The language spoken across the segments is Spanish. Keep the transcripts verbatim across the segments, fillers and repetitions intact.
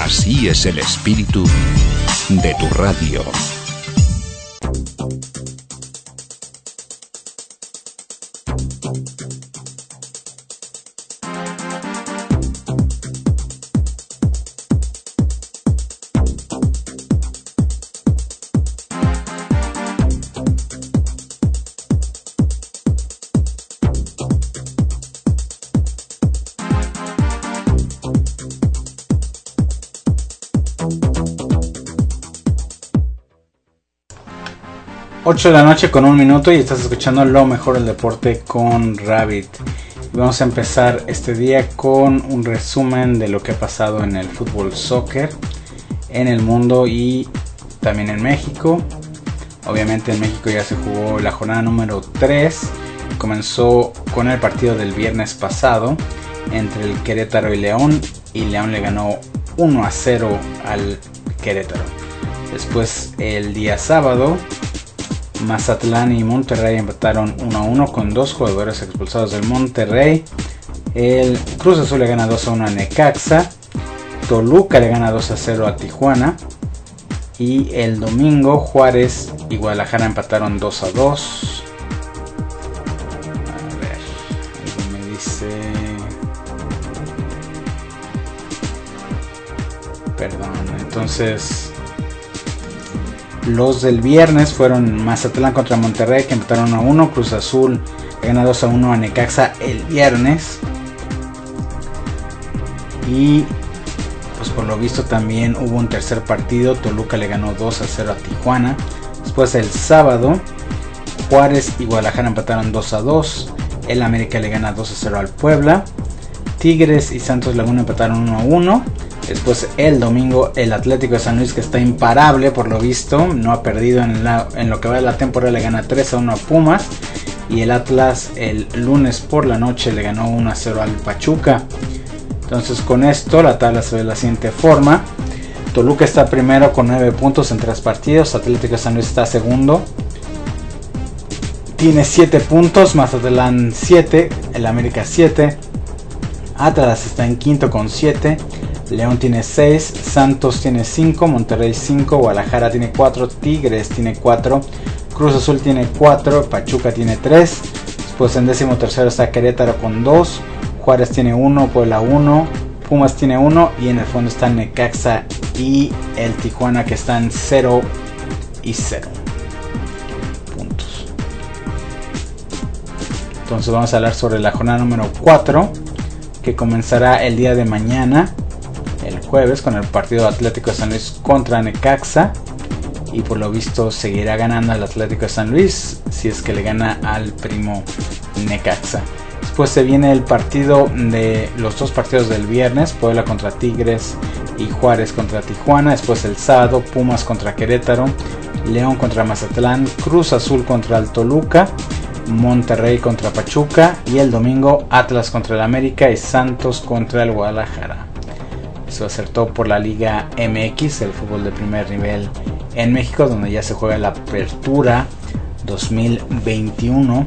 Así es el espíritu de tu radio. ocho de la noche con un minuto y estás escuchando lo mejor del deporte con Rabbit. Vamos a empezar este día con un resumen de lo que ha pasado en el fútbol soccer en el mundo y también en México. Obviamente en México ya se jugó la jornada número tres. Comenzó con el partido del viernes pasado entre el Querétaro y León, y León le ganó uno a cero al Querétaro. Después el día sábado Mazatlán y Monterrey empataron uno a uno con dos jugadores expulsados del Monterrey. El Cruz Azul le gana dos a uno a Necaxa. Toluca le gana dos a cero a Tijuana. Y el domingo Juárez y Guadalajara empataron dos a dos. A ver, algo me dice... Perdón, entonces... Los del viernes fueron Mazatlán contra Monterrey, que empataron uno a uno. Cruz Azul gana dos a uno a Necaxa el viernes. Y pues por lo visto también hubo un tercer partido. Toluca le ganó dos a cero a Tijuana. Después el sábado Juárez y Guadalajara empataron dos a dos. El América le gana dos a cero al Puebla. Tigres y Santos Laguna empataron uno a uno. Después el domingo el Atlético de San Luis, que está imparable por lo visto, no ha perdido en, la, en lo que va de la temporada, le gana tres a uno a Pumas. Y el Atlas el lunes por la noche le ganó uno a cero al Pachuca. Entonces con esto la tabla se ve de la siguiente forma. Toluca está primero con nueve puntos en tres partidos. Atlético de San Luis está segundo, tiene siete puntos. Mazatlán siete, el América siete. Atlas está en quinto con siete. León tiene seis, Santos tiene cinco, Monterrey cinco, Guadalajara tiene cuatro, Tigres tiene cuatro, Cruz Azul tiene cuatro, Pachuca tiene tres. Después en décimo tercero está Querétaro con dos, Juárez tiene uno, Puebla uno, Pumas tiene uno, y en el fondo están Necaxa y el Tijuana, que están cero y cero puntos. Entonces vamos a hablar sobre la jornada número cuatro, que comenzará el día de mañana, el jueves, con el partido Atlético de San Luis contra Necaxa. Y por lo visto seguirá ganando el Atlético de San Luis si es que le gana al primo Necaxa. Después se viene el partido de los dos partidos del viernes: Puebla contra Tigres y Juárez contra Tijuana. Después el sábado Pumas contra Querétaro, León contra Mazatlán, Cruz Azul contra el Toluca, Monterrey contra Pachuca, y el domingo Atlas contra el América y Santos contra el Guadalajara. Eso va a ser todo por la Liga M X, el fútbol de primer nivel en México, donde ya se juega la Apertura dos mil veintiuno.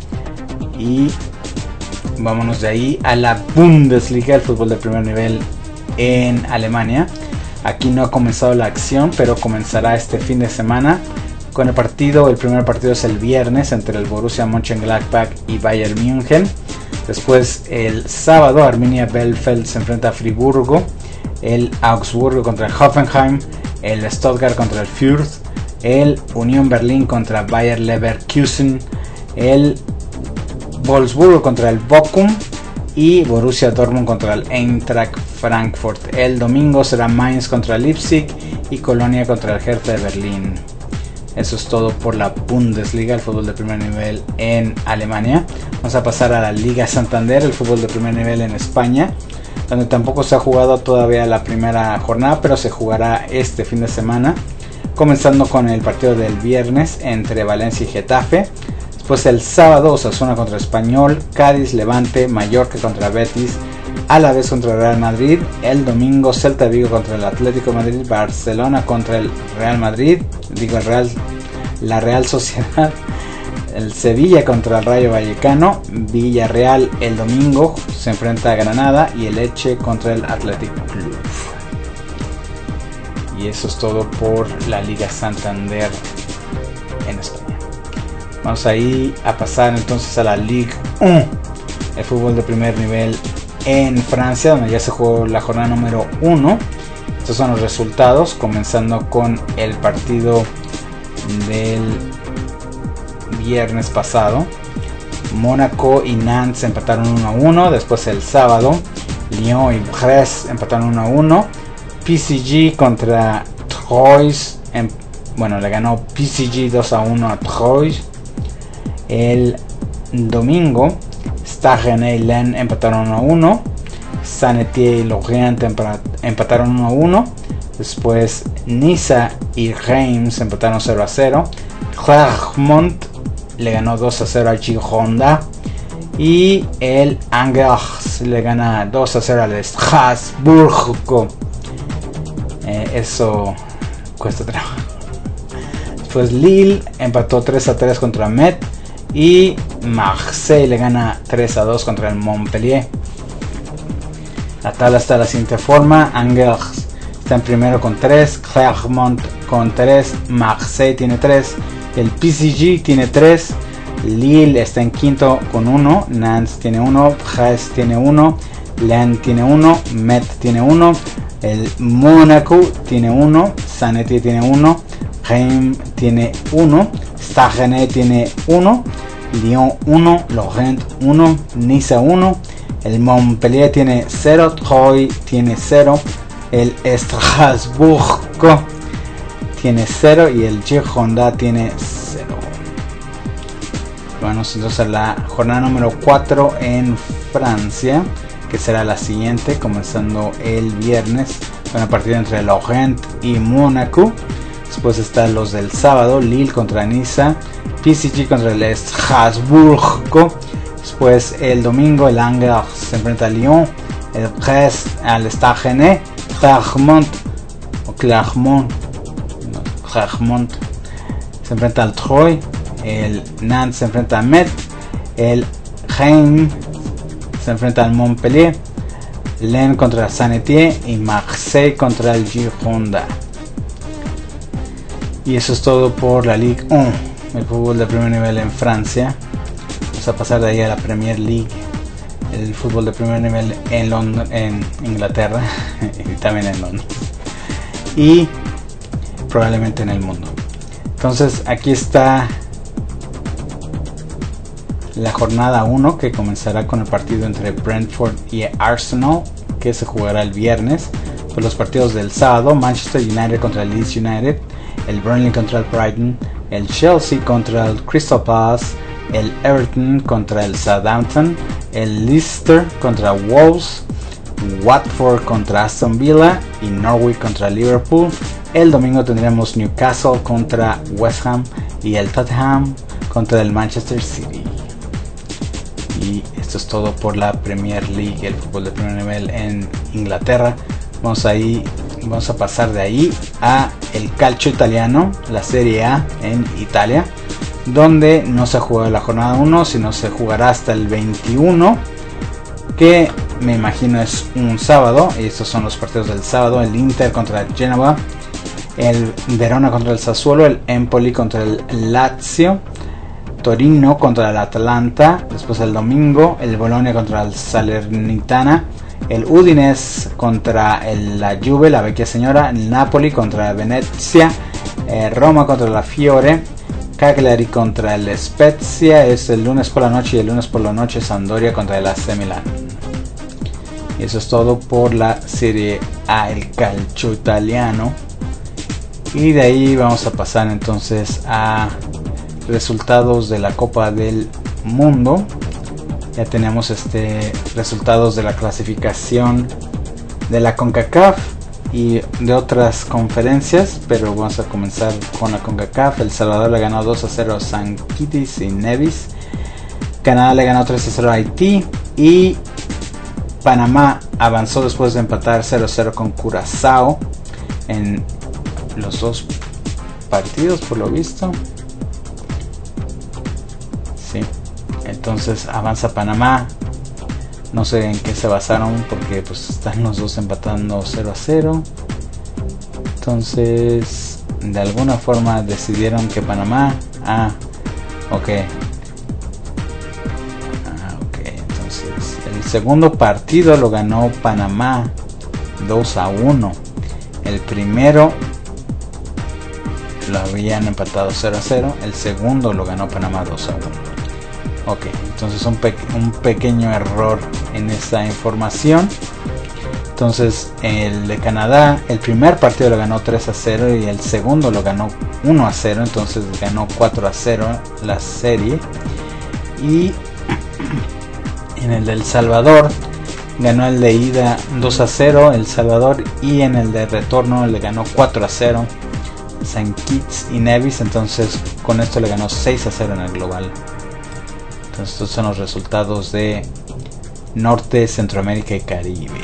Y vámonos de ahí a la Bundesliga, el fútbol de primer nivel en Alemania. Aquí no ha comenzado la acción, pero comenzará este fin de semana con el partido. El primer partido es el viernes entre el Borussia Mönchengladbach y Bayern München. Después el sábado Arminia Bielefeld se enfrenta a Friburgo, el Augsburgo contra el Hoffenheim, el Stuttgart contra el Fürth, el Unión Berlín contra Bayer Leverkusen, el Wolfsburgo contra el Bochum y Borussia Dortmund contra el Eintracht Frankfurt. El domingo será Mainz contra Leipzig y Colonia contra el Hertha de Berlín. Eso es todo por la Bundesliga, el fútbol de primer nivel en Alemania. Vamos a pasar a la Liga Santander, el fútbol de primer nivel en España, donde tampoco se ha jugado todavía la primera jornada, pero se jugará este fin de semana, comenzando con el partido del viernes entre Valencia y Getafe. Después el sábado Osasuna contra Español, Cádiz, Levante, Mallorca contra Betis, Alavés contra el Real Madrid. El domingo Celta Vigo contra el Atlético de Madrid, Barcelona contra el Real Madrid, digo el Real, la Real Sociedad, el Sevilla contra el Rayo Vallecano, Villarreal el domingo se enfrenta a Granada y el Elche contra el Athletic Club. Y eso es todo por la Liga Santander en España. Vamos ahí a pasar entonces a la Ligue uno, el fútbol de primer nivel en Francia, donde ya se jugó la jornada número uno. Estos son los resultados, comenzando con el partido del viernes pasado. Mónaco y Nantes empataron uno a uno. Después el sábado, Lyon y Brest empataron uno a uno. P S G contra Troyes, em, bueno, le ganó P S G dos a uno a Troyes. El domingo, Stade Rennais y Lens empataron uno a uno. Saint-Étienne y Lorient empataron uno a uno. Después Niza y Reims empataron cero a cero. Clermont le ganó dos a cero a Girona. Y el Angers le gana dos a cero al Strasburgo. Eh, eso cuesta trabajo. Después Lille empató tres a tres contra Metz. Y Marseille le gana tres a dos contra el Montpellier. La tabla está de la siguiente forma. Angers está en primero con tres, Clermont con tres, Marseille tiene tres, el P S G tiene tres, Lille está en quinto con uno, Nantes tiene uno, Brest tiene uno, Lens tiene uno, Metz tiene uno, el Mónaco tiene uno, Saint-Étienne tiene uno, Reims tiene uno, Stade Rennais tiene uno, Lyon uno, Lorient uno, Niza uno, el Montpellier tiene cero, Troyes tiene cero, el Strasburgo tiene cero y el Girona tiene cero. Bueno, entonces a la jornada número cuatro en Francia, que será la siguiente, comenzando el viernes con el partido entre Lorient y Mónaco. Después están los del sábado, Lille contra Niza, P S G contra el Strasburgo. Después el domingo el Angers se enfrenta a Lyon, el Brest al Stade Rennais, Clermont o Clermont, no, Clermont se enfrenta al Troyes, el Nantes se enfrenta a Metz, el Reims se enfrenta al Montpellier, Lens contra Saint-Étienne y Marseille contra el Girona. Y eso es todo por la Ligue uno, el fútbol de primer nivel en Francia. Vamos a pasar de ahí a la Premier League, el fútbol de primer nivel en Londres, en Inglaterra y también en Londres y probablemente en el mundo. Entonces aquí está la jornada uno, que comenzará con el partido entre Brentford y Arsenal, que se jugará el viernes. Pues los partidos del sábado: Manchester United contra el Leeds United, el Burnley contra el Brighton, el Chelsea contra el Crystal Palace, el Everton contra el Southampton, el Leicester contra Wolves, Watford contra Aston Villa y Norwich contra Liverpool. El domingo tendremos Newcastle contra West Ham y el Tottenham contra el Manchester City. Y esto es todo por la Premier League, el fútbol de primer nivel en Inglaterra. Vamos ahí, vamos a pasar de ahí a el calcio italiano, la Serie A en Italia, donde no se juega la jornada uno, sino se jugará hasta el veintiuno, que me imagino es un sábado. Y estos son los partidos del sábado: el Inter contra el Genoa, el Verona contra el Sassuolo, el Empoli contra el Lazio, Torino contra el Atalanta. Después el domingo el Bologna contra el Salernitana, el Udinese contra el, la Juve, la Vecchia Señora, el Napoli contra el Venezia, eh, Roma contra la Fiore, Cagliari contra el Spezia, es el lunes por la noche, y el lunes por la noche Sampdoria contra el A C Milan. Y eso es todo por la Serie A, el calcio italiano. Y de ahí vamos a pasar entonces a resultados de la Copa del Mundo. Ya tenemos este resultados de la clasificación de la CONCACAF y de otras conferencias, pero vamos a comenzar con la CONCACAF. El Salvador le ganó dos a cero a San Kitts y Nevis. Canadá le ganó tres a cero a Haití y Panamá avanzó después de empatar cero a cero con Curazao en los dos partidos, por lo visto. Sí, entonces avanza Panamá. No sé en qué se basaron, porque pues están los dos empatando cero a cero. Entonces, de alguna forma decidieron que Panamá... Ah, ok. Ah, ok. Entonces, el segundo partido lo ganó Panamá dos a uno. El primero lo habían empatado cero a cero. El segundo lo ganó Panamá dos a uno. Ok, entonces un, pe un pequeño error en esta información. Entonces el de Canadá, el primer partido lo ganó tres a cero y el segundo lo ganó uno a cero. Entonces ganó cuatro a cero la serie. Y en el de El Salvador ganó el de ida dos a cero El Salvador, y en el de retorno le ganó cuatro a cero Saint Kitts y Nevis. Entonces con esto le ganó seis a cero en el global. Entonces estos son los resultados de Norte, Centroamérica y Caribe.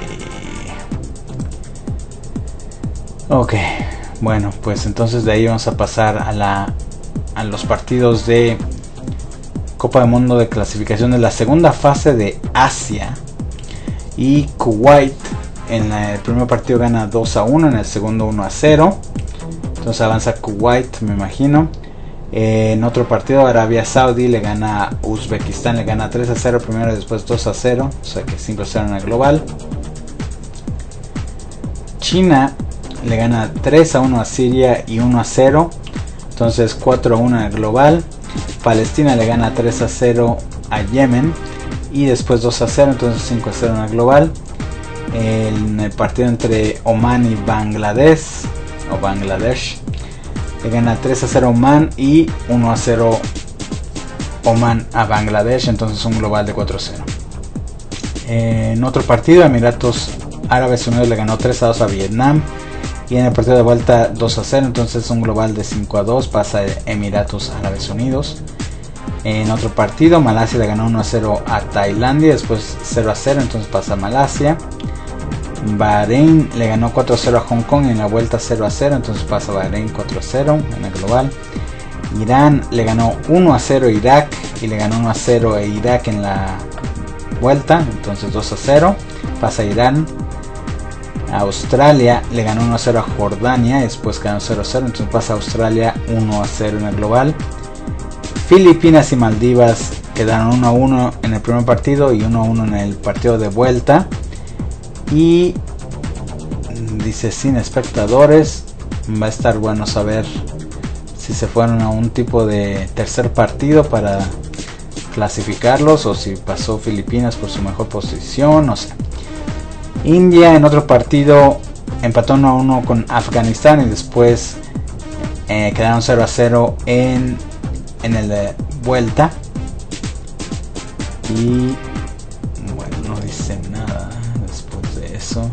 Ok, bueno, pues entonces de ahí vamos a pasar a la a los partidos de Copa del Mundo de clasificación de la segunda fase de Asia. Y Kuwait en la, el primer partido gana dos a uno, en el segundo uno a cero. Entonces avanza Kuwait, me imagino. Eh, en otro partido Arabia Saudí le gana a Uzbekistán, le gana tres a cero primero y después dos a cero, o sea que cinco a cero en el global. China le gana tres a uno a Siria y uno a cero, entonces cuatro a uno en el global. Palestina le gana tres a cero a Yemen y después dos a cero, entonces cinco a cero en el global. En el partido entre Oman y Bangladesh o Bangladesh le gana tres a cero Oman y uno a cero Oman a Bangladesh, entonces un global de cuatro a cero. En otro partido Emiratos Árabes Unidos le ganó tres a dos a Vietnam, y en el partido de vuelta dos a cero, entonces un global de cinco a dos, pasa Emiratos Árabes Unidos. En otro partido Malasia le ganó uno a cero a Tailandia, después cero a cero, entonces pasa Malasia. Bahrein le ganó cuatro a cero a Hong Kong, en la vuelta cero a cero, entonces pasa Bahrein cuatro a cero en el global. Irán le ganó uno a cero a Irak y le ganó uno a cero a Irak en la vuelta, entonces dos a cero, pasa Irán. Australia le ganó uno a cero a Jordania, después quedó cero a cero, entonces pasa Australia uno a cero en el global. Filipinas y Maldivas quedaron uno a uno en el primer partido y uno a uno en el partido de vuelta. Y dice sin espectadores. Va a estar bueno saber si se fueron a un tipo de tercer partido para clasificarlos o si pasó Filipinas por su mejor posición, no sé. India en otro partido empató uno a uno con Afganistán y después eh, quedaron cero a cero en, en el de vuelta. Y bueno, no dice nada después de eso.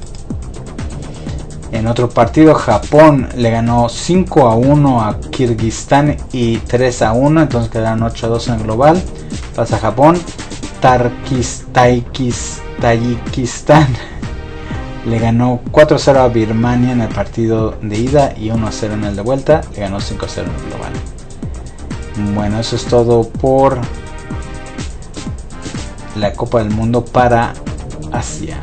En otro partido Japón le ganó cinco a uno a Kirguistán y tres a uno, entonces quedaron ocho a dos en el global. Pasa Japón. Tarkis, Taikis, Tayikistán le ganó cuatro a cero a Birmania en el partido de ida y uno a cero en el de vuelta. Le ganó cinco a cero en el global. Bueno, eso es todo por la Copa del Mundo para Asia.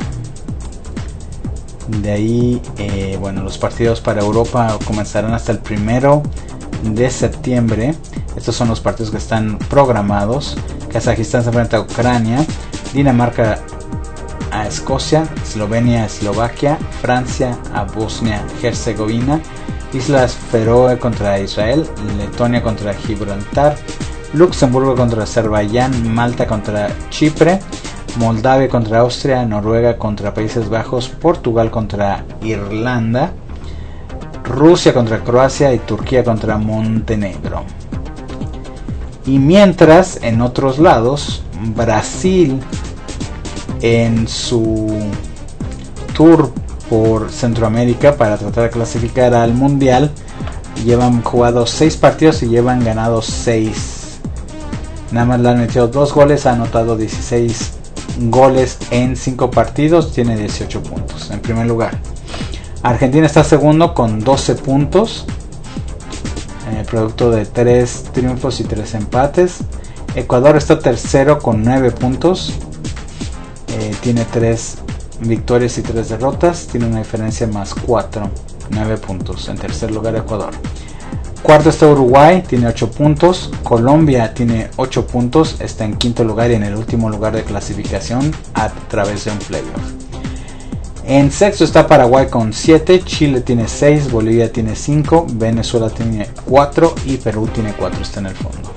De ahí, eh, bueno, los partidos para Europa comenzarán hasta el primero de septiembre. Estos son los partidos que están programados. Kazajistán se enfrenta a Ucrania, Dinamarca a Escocia, Eslovenia a Eslovaquia, Francia a Bosnia-Herzegovina, Islas Feroe contra Israel, Letonia contra Gibraltar, Luxemburgo contra Azerbaiyán, Malta contra Chipre, Moldavia contra Austria, Noruega contra Países Bajos, Portugal contra Irlanda, Rusia contra Croacia y Turquía contra Montenegro. Y mientras, en otros lados, Brasil en su tour por Centroamérica para tratar de clasificar al Mundial, llevan jugado seis partidos y llevan ganado seis. Nada más le han metido dos goles, ha anotado dieciséis goles en cinco partidos, tiene dieciocho puntos en primer lugar. Argentina está segundo con doce puntos, eh, producto de tres triunfos y tres empates. Ecuador está tercero con nueve puntos, eh, tiene tres victorias y tres derrotas, tiene una diferencia más cuatro. nueve puntos. En tercer lugar Ecuador. Cuarto está Uruguay, tiene ocho puntos. Colombia tiene ocho puntos, está en quinto lugar y en el último lugar de clasificación a través de un playoff. En sexto está Paraguay con siete, Chile tiene seis, Bolivia tiene cinco, Venezuela tiene cuatro y Perú tiene cuatro, está en el fondo.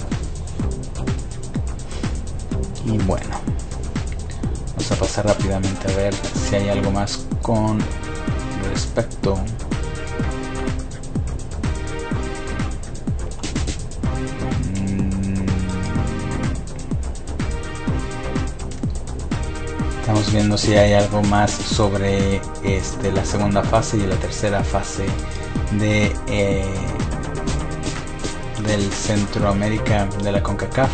Y bueno, vamos a pasar rápidamente a ver si hay algo más con respecto. Estamos viendo si hay algo más sobre este, la segunda fase y la tercera fase de eh, del Centroamérica de la CONCACAF.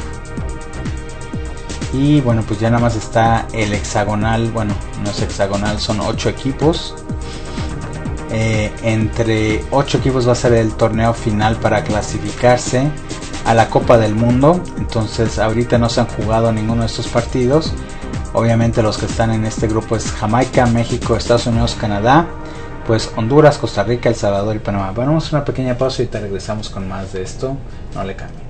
Y bueno, pues ya nada más está el hexagonal. Bueno, no es hexagonal, son ocho equipos. Eh, entre ocho equipos va a ser el torneo final para clasificarse a la Copa del Mundo. Entonces ahorita no se han jugado ninguno de estos partidos. Obviamente los que están en este grupo es Jamaica, México, Estados Unidos, Canadá, pues Honduras, Costa Rica, El Salvador y Panamá. Bueno, vamos a una pequeña pausa y te regresamos con más de esto. No le cambien.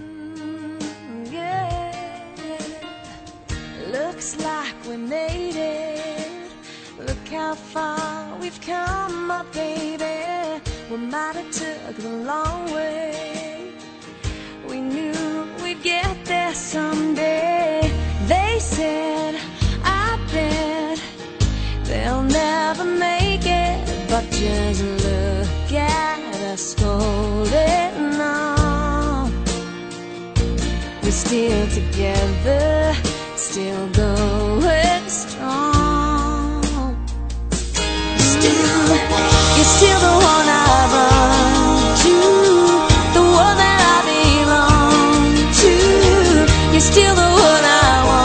Looks like we made it. Look how far we've come up, baby. We might have took the long way. We knew we'd get there someday. They said, I bet they'll never make it, but just look at us holding on. We're still together, still going strong. Still, you're still the one I run to, the one that I belong to. You're still the one I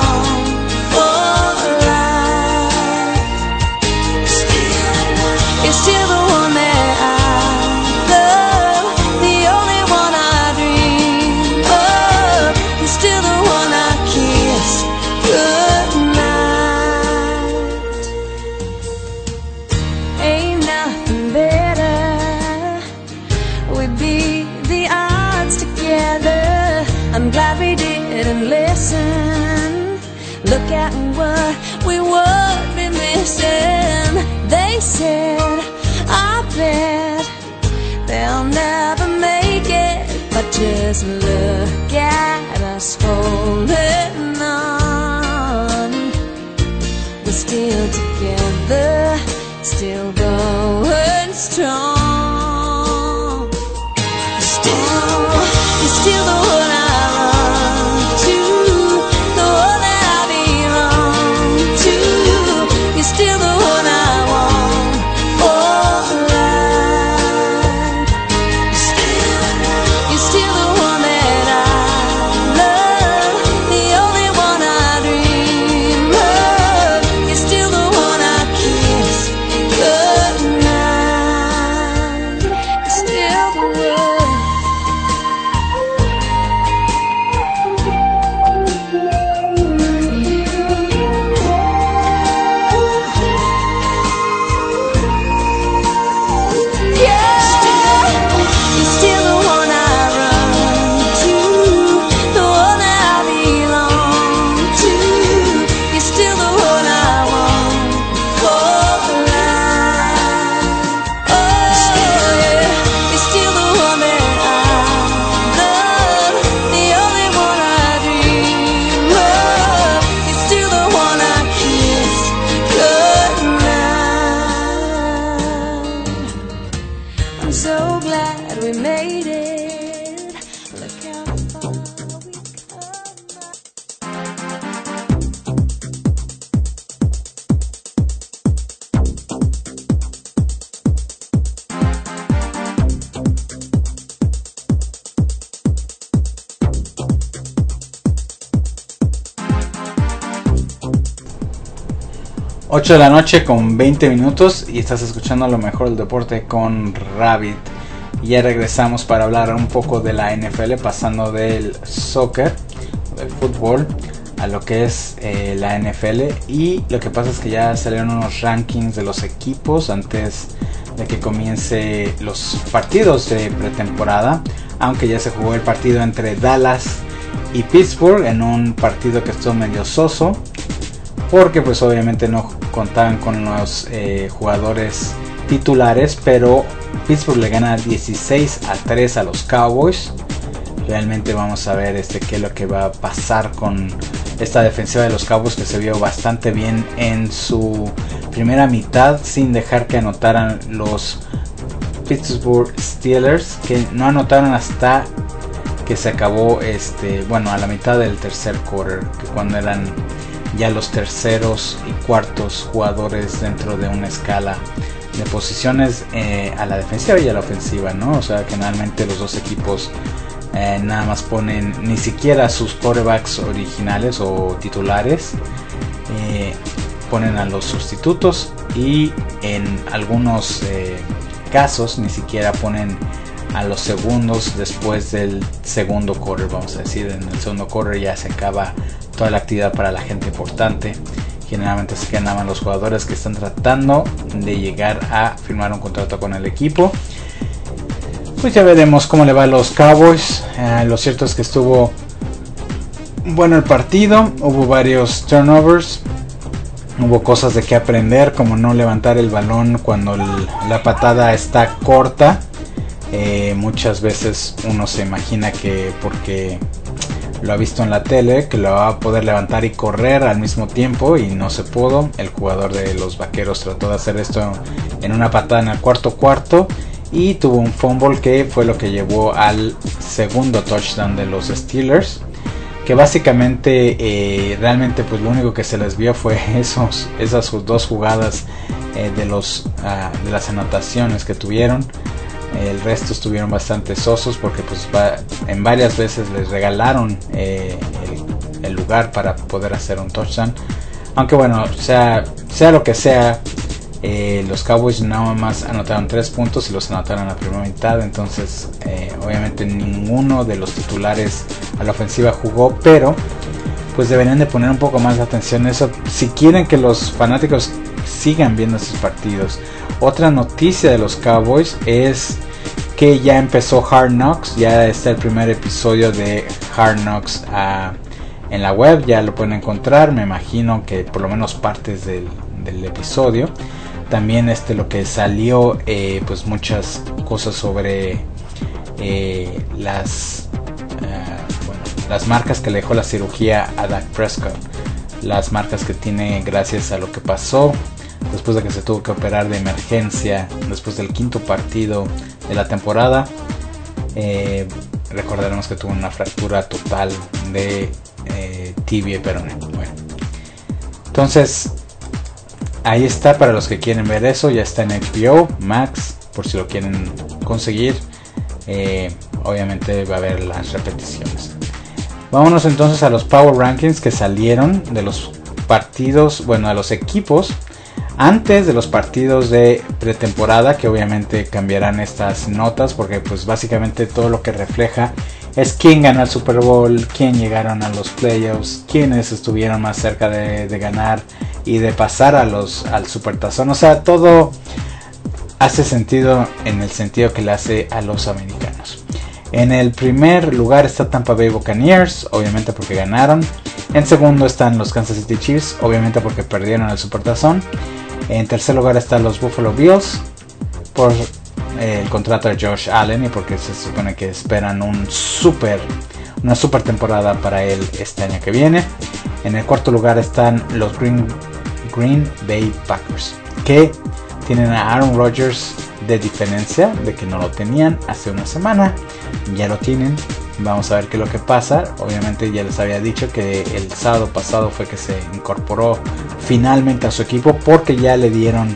look at what we would be missing. They said, I bet they'll never make it, but just look at us holding on. We're still together, still going strong. Still, you're still the one I ocho de la noche con veinte minutos y estás escuchando lo mejor del deporte con Rabbit. Y ya regresamos para hablar un poco de la N F L, pasando del soccer, del fútbol, a lo que es eh, la N F L. Y lo que pasa es que ya salieron unos rankings de los equipos antes de que comience los partidos de pretemporada, aunque ya se jugó el partido entre Dallas y Pittsburgh en un partido que estuvo medio soso, porque pues obviamente no contaban con los eh, jugadores titulares, pero Pittsburgh le gana dieciséis a tres a los Cowboys. Realmente vamos a ver este qué es lo que va a pasar con esta defensiva de los Cowboys, que se vio bastante bien en su primera mitad sin dejar que anotaran los Pittsburgh Steelers, que no anotaron hasta que se acabó este bueno a la mitad del tercer quarter, que cuando eran ya los terceros y cuartos jugadores dentro de una escala de posiciones eh, a la defensiva y a la ofensiva, ¿no? O sea, generalmente los dos equipos eh, nada más ponen ni siquiera sus quarterbacks originales o titulares, eh, ponen a los sustitutos, y en algunos eh, casos ni siquiera ponen a los segundos después del segundo quarter, vamos a decir. En el segundo quarter ya se acaba toda la actividad para la gente importante. Generalmente se quedan los jugadores que están tratando de llegar a firmar un contrato con el equipo. Pues ya veremos cómo le va a los Cowboys. Eh, lo cierto es que estuvo bueno el partido. Hubo varios turnovers. Hubo cosas de que aprender, como no levantar el balón cuando el, la patada está corta. Eh, muchas veces uno se imagina que porque lo ha visto en la tele, que lo va a poder levantar y correr al mismo tiempo, y no se pudo. El jugador de los Vaqueros trató de hacer esto en una patada en el cuarto cuarto y tuvo un fumble que fue lo que llevó al segundo touchdown de los Steelers, que básicamente eh, realmente pues lo único que se les vio fue esos, esas dos jugadas eh, de, los, uh, de las anotaciones que tuvieron. El resto estuvieron bastante sosos porque pues va, en varias veces les regalaron eh, el, el lugar para poder hacer un touchdown. Aunque bueno, sea, sea lo que sea, eh, los Cowboys nada más anotaron tres puntos y los anotaron en la primera mitad. Entonces eh, obviamente ninguno de los titulares a la ofensiva jugó, pero pues deberían de poner un poco más de atención a eso si quieren que los fanáticos sigan viendo sus partidos. Otra noticia de los Cowboys es que ya empezó Hard Knocks, ya está el primer episodio de Hard Knocks uh, en la web, ya lo pueden encontrar, me imagino que por lo menos partes del, del episodio. También este lo que salió, eh, pues muchas cosas sobre eh, las, uh, bueno, las marcas que le dejó la cirugía a Dak Prescott, las marcas que tiene gracias a lo que pasó después de que se tuvo que operar de emergencia después del quinto partido de la temporada. Eh, recordaremos que tuvo una fractura total de eh, tibia y peroné. Bueno, entonces ahí está para los que quieren ver eso. Ya está en H B O Max por si lo quieren conseguir. Eh, obviamente va a haber las repeticiones. Vámonos entonces a los Power Rankings que salieron de los partidos, bueno, a los equipos antes de los partidos de pretemporada, que obviamente cambiarán estas notas porque pues básicamente todo lo que refleja es quién ganó el Super Bowl, quién llegaron a los playoffs, quiénes estuvieron más cerca de, de ganar y de pasar a los al Supertazón. O sea, todo hace sentido en el sentido que le hace a los americanos. En el primer lugar está Tampa Bay Buccaneers, obviamente porque ganaron. En segundo están los Kansas City Chiefs, obviamente porque perdieron el Supertazón. En tercer lugar están los Buffalo Bills por eh, el contrato de Josh Allen y porque se supone que esperan un super, una super temporada para él este año que viene. En el cuarto lugar están los Green, Green Bay Packers, que tienen a Aaron Rodgers de diferencia de que no lo tenían hace una semana. Ya lo tienen. Vamos a ver qué es lo que pasa. Obviamente ya les había dicho que el sábado pasado fue que se incorporó finalmente a su equipo porque ya le dieron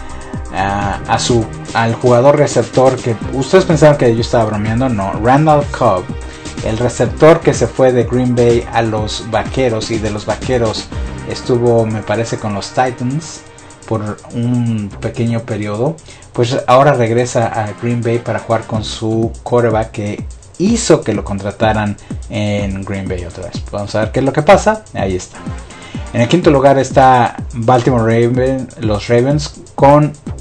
uh, a su al jugador receptor que ustedes pensaron que yo estaba bromeando. No, Randall Cobb, el receptor que se fue de Green Bay a los Vaqueros y de los Vaqueros estuvo, me parece, con los Titans por un pequeño periodo, pues ahora regresa a Green Bay para jugar con su quarterback que hizo que lo contrataran en Green Bay otra vez. Vamos a ver qué es lo que pasa. Ahí está. En el quinto lugar está Baltimore Ravens, los Ravens con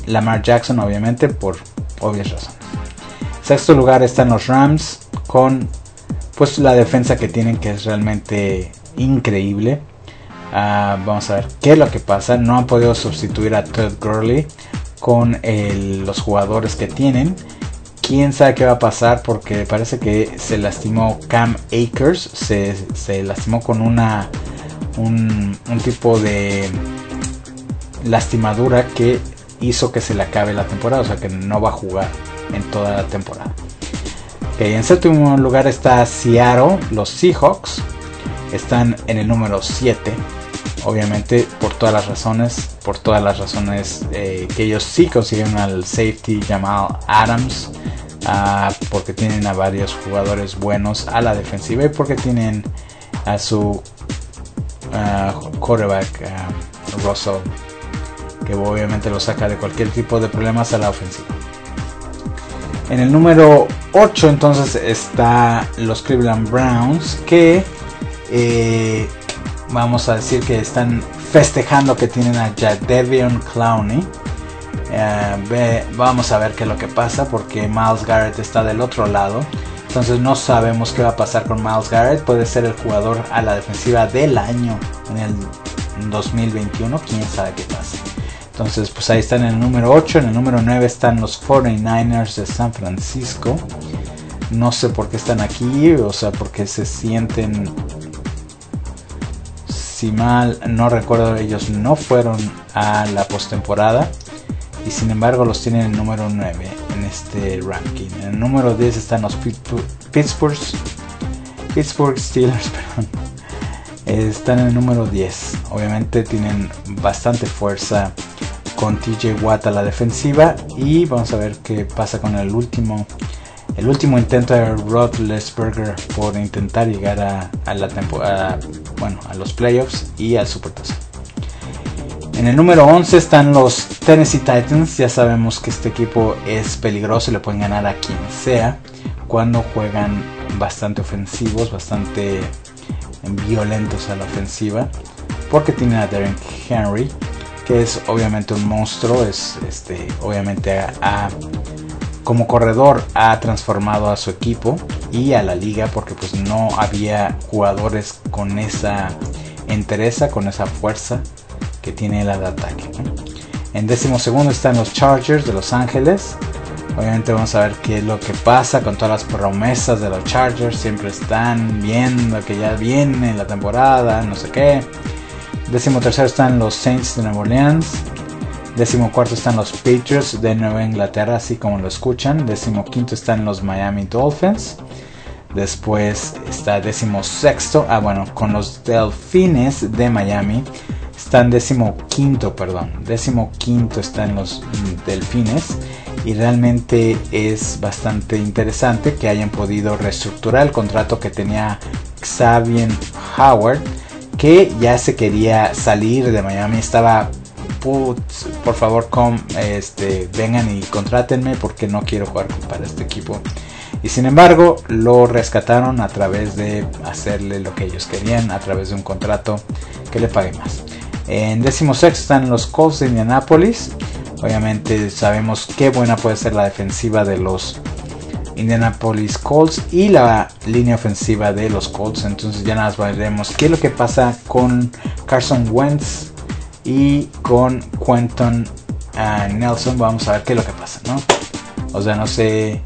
Lamar Jackson, obviamente, por obvias razones. Sexto lugar están los Rams, con pues la defensa que tienen, que es realmente increíble. Uh, vamos a ver qué es lo que pasa. No han podido sustituir a Todd Gurley con el, los jugadores que tienen. Quién sabe qué va a pasar, porque parece que se lastimó Cam Akers. Se, se lastimó con una un, un tipo de lastimadura que hizo que se le acabe la temporada. O sea que no va a jugar en toda la temporada. Okay, en séptimo lugar está Seattle. Los Seahawks están en el número siete. Obviamente por todas las razones. Por todas las razones eh, que ellos sí consiguieron al safety Jamal Adams. Uh, porque tienen a varios jugadores buenos a la defensiva. Y porque tienen a su uh, quarterback uh, Russell, que obviamente lo saca de cualquier tipo de problemas a la ofensiva. En el número ocho entonces está los Cleveland Browns, que eh, vamos a decir que están festejando que tienen a Jadeveon Clowney. Uh, ve, vamos a ver qué es lo que pasa, porque Myles Garrett está del otro lado. Entonces no sabemos qué va a pasar con Myles Garrett. Puede ser el jugador a la defensiva del año en el dos mil veintiuno. Quién sabe qué pasa. Entonces pues ahí están en el número ocho. En el número nueve están los cuarenta y nueve ers de San Francisco. No sé por qué están aquí. O sea, porque se sienten... Si mal no recuerdo, ellos no fueron a la postemporada. Y sin embargo los tienen en el número nueve en este ranking. En el número diez están los Pittsburgh, Pittsburgh, Pittsburgh Steelers. Perdón. Están en el número diez. Obviamente tienen bastante fuerza con T J Watt a la defensiva. Y vamos a ver qué pasa con el último el último intento de Roethlisberger por intentar llegar a, a la temporada, bueno, a los playoffs y al Supertazón. En el número once están los Tennessee Titans. Ya sabemos que este equipo es peligroso y le pueden ganar a quien sea cuando juegan bastante ofensivos, bastante violentos a la ofensiva, porque tienen a Derrick Henry, que es obviamente un monstruo. Es este obviamente a, a, como corredor ha transformado a su equipo y a la liga, porque pues no había jugadores con esa entereza, con esa fuerza que tiene el ataque, ¿no? En décimo segundo están los Chargers de Los Ángeles. Obviamente vamos a ver qué es lo que pasa con todas las promesas de los Chargers. Siempre están viendo que ya viene la temporada, no sé qué. Décimo tercero están los Saints de Nueva Orleans. Décimo cuarto están los Patriots de Nueva Inglaterra, así como lo escuchan. Décimo quinto están los Miami Dolphins. Después está décimo sexto, ah bueno, con los Delfines de Miami. Están décimo quinto, perdón, décimo quinto están los Delfines. Y realmente es bastante interesante que hayan podido reestructurar el contrato que tenía Xavier Howard, que ya se quería salir de Miami. Estaba, putz, por favor, com, este, vengan y contrátenme porque no quiero jugar para este equipo. Y sin embargo lo rescataron a través de hacerle lo que ellos querían, a través de un contrato que le pague más. En décimo sexto están los Colts de Indianapolis. Obviamente sabemos qué buena puede ser la defensiva de los Indianapolis Colts y la línea ofensiva de los Colts. Entonces ya nada más veremos qué es lo que pasa con Carson Wentz y con Quentin uh, Nelson. Vamos a ver qué es lo que pasa, ¿no? O sea, no sé...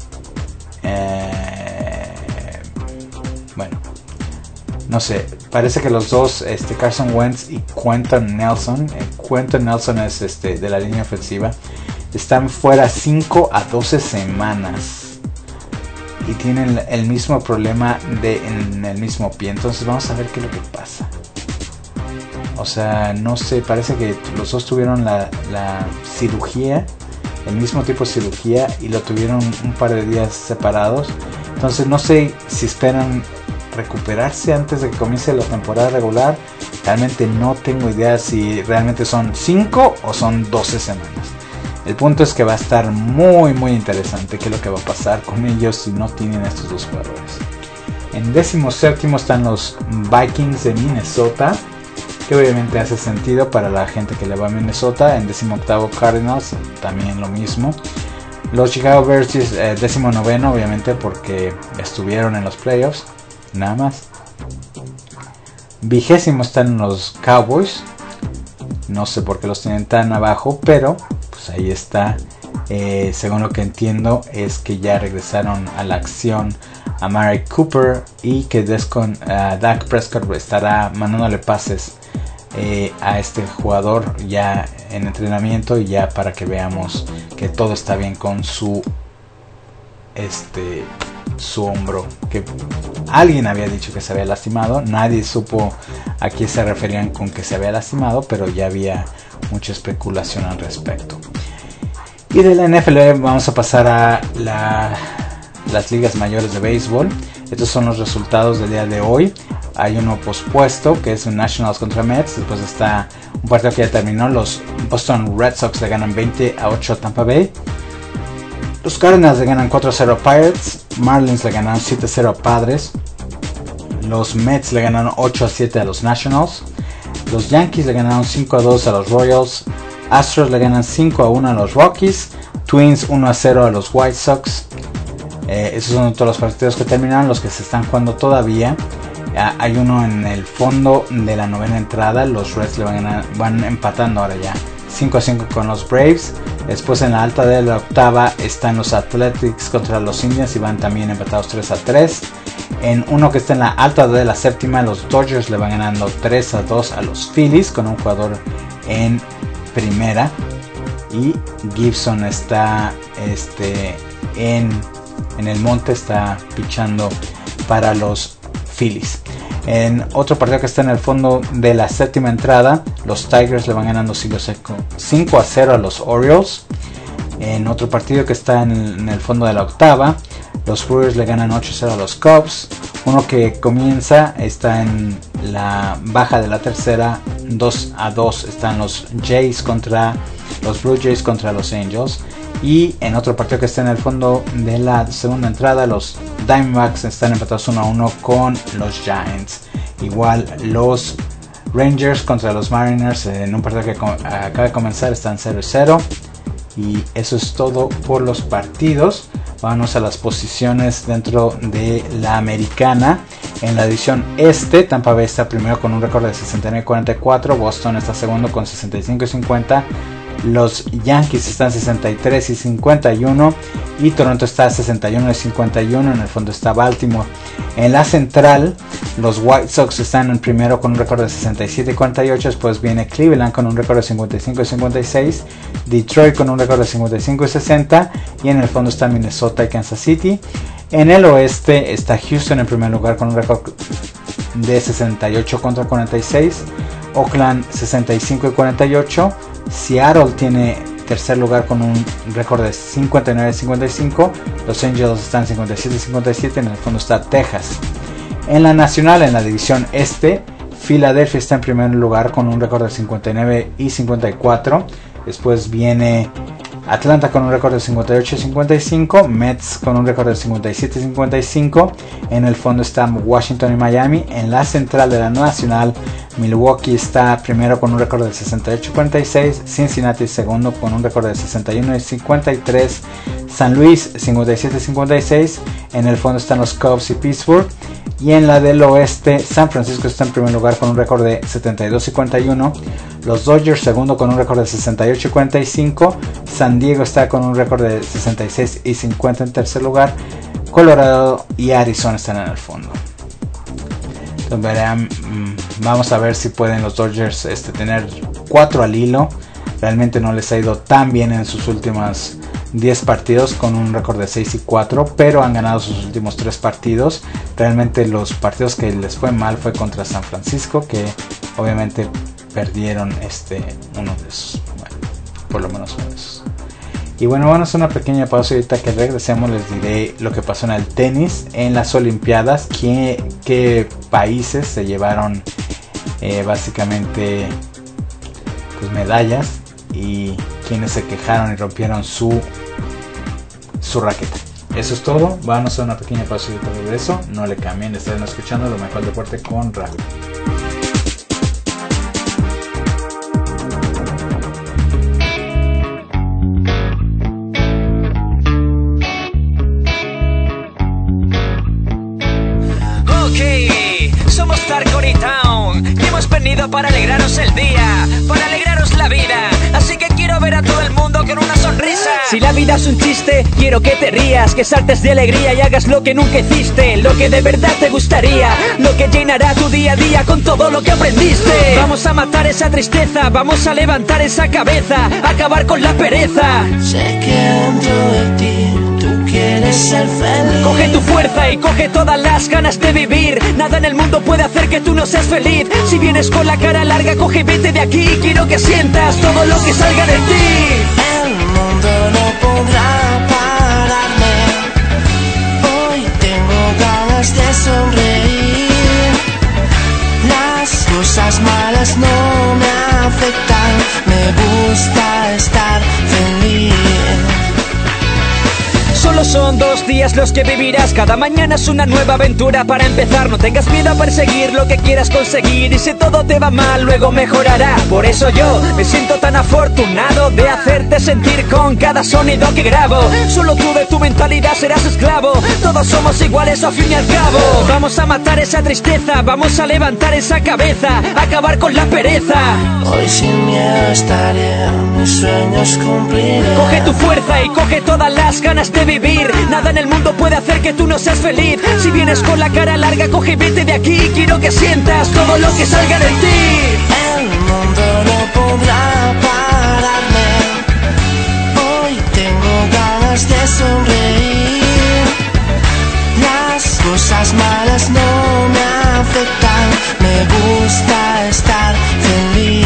Eh, bueno, no sé, parece que los dos, este, Carson Wentz y Quentin Nelson, eh, Quentin Nelson es este, de la línea ofensiva, están fuera cinco a doce semanas y tienen el mismo problema de, en el mismo pie. Entonces vamos a ver qué es lo que pasa. O sea, no sé, parece que los dos tuvieron la, la cirugía, el mismo tipo de cirugía, y lo tuvieron un par de días separados. Entonces no sé si esperan recuperarse antes de que comience la temporada regular. Realmente no tengo idea si realmente son cinco o son doce semanas. El punto es que va a estar muy muy interesante qué es lo que va a pasar con ellos si no tienen estos dos jugadores. En décimo séptimo están los Vikings de Minnesota, que obviamente hace sentido para la gente que le va a Minnesota. En décimo octavo Cardinals, también lo mismo. Los Chicago Bears, eh, décimo noveno, obviamente porque estuvieron en los playoffs, nada más. Vigésimo están los Cowboys, no sé por qué los tienen tan abajo, pero pues ahí está. Eh, según lo que entiendo es que ya regresaron a la acción a Amari Cooper y que Descon, uh, Dak Prescott estará mandándole pases eh, a este jugador ya en entrenamiento, y ya para que veamos que todo está bien con su este su hombro, que alguien había dicho que se había lastimado. Nadie supo a qué se referían con que se había lastimado, pero ya había mucha especulación al respecto. Y de la N F L vamos a pasar a la, las ligas mayores de béisbol. Estos son los resultados del día de hoy. Hay uno pospuesto que es un Nationals contra Mets. Después está un partido que ya terminó. Los Boston Red Sox le ganan veinte a ocho a Tampa Bay. Los Cardinals le ganan cuatro a cero a Pirates. Marlins le ganan siete a cero a Padres. Los Mets le ganaron ocho a siete a los Nationals. Los Yankees le ganaron cinco a dos a los Royals. Astros le ganan cinco a uno a los Rockies. Twins uno a cero a los White Sox. Eh, esos son todos los partidos que terminaron. Los que se están jugando todavía. Eh, hay uno en el fondo de la novena entrada. Los Reds le van, ganar, van empatando ahora ya cinco a cinco con los Braves. Después en la alta de la octava están los Athletics contra los Indians y van también empatados tres a tres. En uno que está en la alta de la séptima, los Dodgers le van ganando tres a dos a los Phillies con un jugador en primera, y Gibson está este en, en el monte, está pichando para los Phillies. En otro partido que está en el fondo de la séptima entrada, los Tigers le van ganando cinco a cero a los Orioles. En otro partido que está en el, en el fondo de la octava, los Brewers le ganan ocho a cero a los Cubs. Uno que comienza está en la baja de la tercera, dos a dos están los Jays contra los Blue Jays contra los Angels. Y en otro partido que está en el fondo de la segunda entrada, los Diamondbacks están empatados uno a uno con los Giants. Igual los Rangers contra los Mariners en un partido que acaba de comenzar están cero a cero. Y eso es todo por los partidos. Vamos a las posiciones dentro de la americana. En la división este, Tampa Bay está primero con un récord de sesenta y nueve a cuarenta y cuatro. Boston está segundo con sesenta y cinco a cincuenta. Los Yankees están sesenta y tres y cincuenta y uno. Y Toronto está sesenta y uno y cincuenta y uno. En el fondo está Baltimore. En la central, los White Sox están en primero con un récord de sesenta y siete y cuarenta y ocho. Después viene Cleveland con un récord de cincuenta y cinco y cincuenta y seis. Detroit con un récord de cincuenta y cinco y sesenta. Y en el fondo está Minnesota y Kansas City. En el oeste está Houston en primer lugar con un récord de sesenta y ocho contra cuarenta y seis. Oakland sesenta y cinco y cuarenta y ocho. Seattle tiene tercer lugar con un récord de cincuenta y nueve a cincuenta y cinco. Los Angels están cincuenta y siete y cincuenta y siete. En el fondo está Texas. En la nacional, en la división este, Philadelphia está en primer lugar con un récord de cincuenta y nueve y cincuenta y cuatro. Después viene Atlanta con un récord de cincuenta y ocho y cincuenta y cinco. Mets con un récord de cincuenta y siete y cincuenta y cinco. En el fondo están Washington y Miami. En la central de la nacional, Milwaukee está primero con un récord de sesenta y ocho y cuarenta y seis. Cincinnati segundo con un récord de sesenta y uno y cincuenta y tres. San Luis cincuenta y siete y cincuenta y seis. En el fondo están los Cubs y Pittsburgh. Y en la del oeste, San Francisco está en primer lugar con un récord de setenta y dos y cuarenta y uno. Los Dodgers segundo con un récord de sesenta y ocho y cuarenta y cinco. San Diego está con un récord de sesenta y seis y cincuenta en tercer lugar. Colorado y Arizona están en el fondo. Entonces, verán, vamos a ver si pueden los Dodgers este, tener cuatro al hilo. Realmente no les ha ido tan bien en sus últimas diez partidos con un récord de seis y cuatro, pero han ganado sus últimos tres partidos. Realmente los partidos que les fue mal fue contra San Francisco, que obviamente perdieron este uno de esos, bueno, por lo menos uno de esos. Y bueno, vamos a hacer una pequeña pausa y ahorita que regresemos les diré lo que pasó en el tenis en las Olimpiadas, qué, qué países se llevaron eh, básicamente pues, medallas y quienes se quejaron y rompieron su, su raqueta. Eso es todo, vamos a hacer una pequeña pausa y ahorita regreso. No le cambien, estarán escuchando lo mejor del deporte con Radio. nacido para alegraros el día, para alegraros la vida. Así que quiero ver a todo el mundo con una sonrisa. Si la vida es un chiste, quiero que te rías, que saltes de alegría y hagas lo que nunca hiciste, lo que de verdad te gustaría, lo que llenará tu día a día con todo lo que aprendiste. Vamos a matar esa tristeza, vamos a levantar esa cabeza, acabar con la pereza. Sé que dentro de ti tú quieres ser feliz. Coge tu fuerza y coge todas las ganas de vivir. Nada en el mundo puede hacer que tú no seas feliz. Si vienes con la cara larga, coge y vete de aquí. Quiero que sientas todo lo que salga de ti. El mundo no podrá pararme. Hoy tengo ganas de sonreír. Las cosas malas no me afectan. Me gusta estar feliz. Solo son dos días los que vivirás. Cada mañana es una nueva aventura para empezar. No tengas miedo a perseguir lo que quieras conseguir. Y si todo te va mal, luego mejorará. Por eso yo me siento tan afortunado de hacerte sentir con cada sonido que grabo. Solo tú de tu mentalidad serás esclavo. Todos somos iguales al fin y al cabo. Vamos a matar esa tristeza, vamos a levantar esa cabeza, acabar con la pereza. Hoy sin miedo estaré, mis sueños cumpliré. Coge tu fuerza y coge todas las ganas de vivir. Nada en el mundo puede hacer que tú no seas feliz. Si vienes con la cara larga, coge y vete de aquí. Quiero que sientas todo lo que salga de ti. El mundo no podrá pararme. Hoy tengo ganas de sonreír. Las cosas malas no me afectan. Me gusta estar feliz.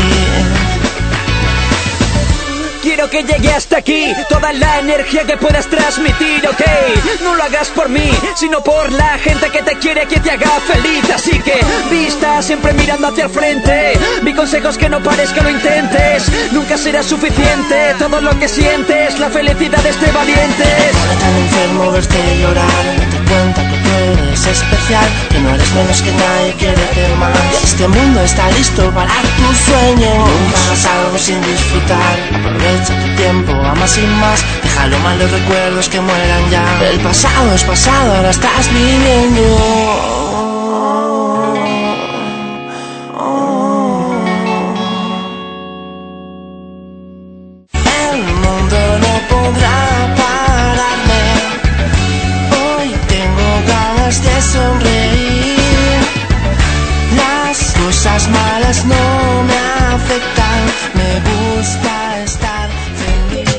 Quiero que llegue hasta aquí toda la energía que puedas transmitir, ok. No lo hagas por mí, sino por la gente que te quiere, que te haga feliz. Así que vista siempre mirando hacia el frente. Mi consejo es que no pares, que lo intentes. Nunca será suficiente todo lo que sientes. La felicidad de este valiente. Ahora tan enfermo verte llorar, date cuenta que tú eres especial, que no eres menos que nadie, quiere hacer más. Este mundo está listo para tus sueños. Nunca hagas algo sin disfrutar. Aprovecha tu tiempo, ama sin más. Deja los malos recuerdos que mueran ya. El pasado es pasado, ahora estás viviendo. El mundo no podrá pararme. Hoy tengo ganas de sonreír. Las cosas malas no me afectan. Me gusta estar feliz.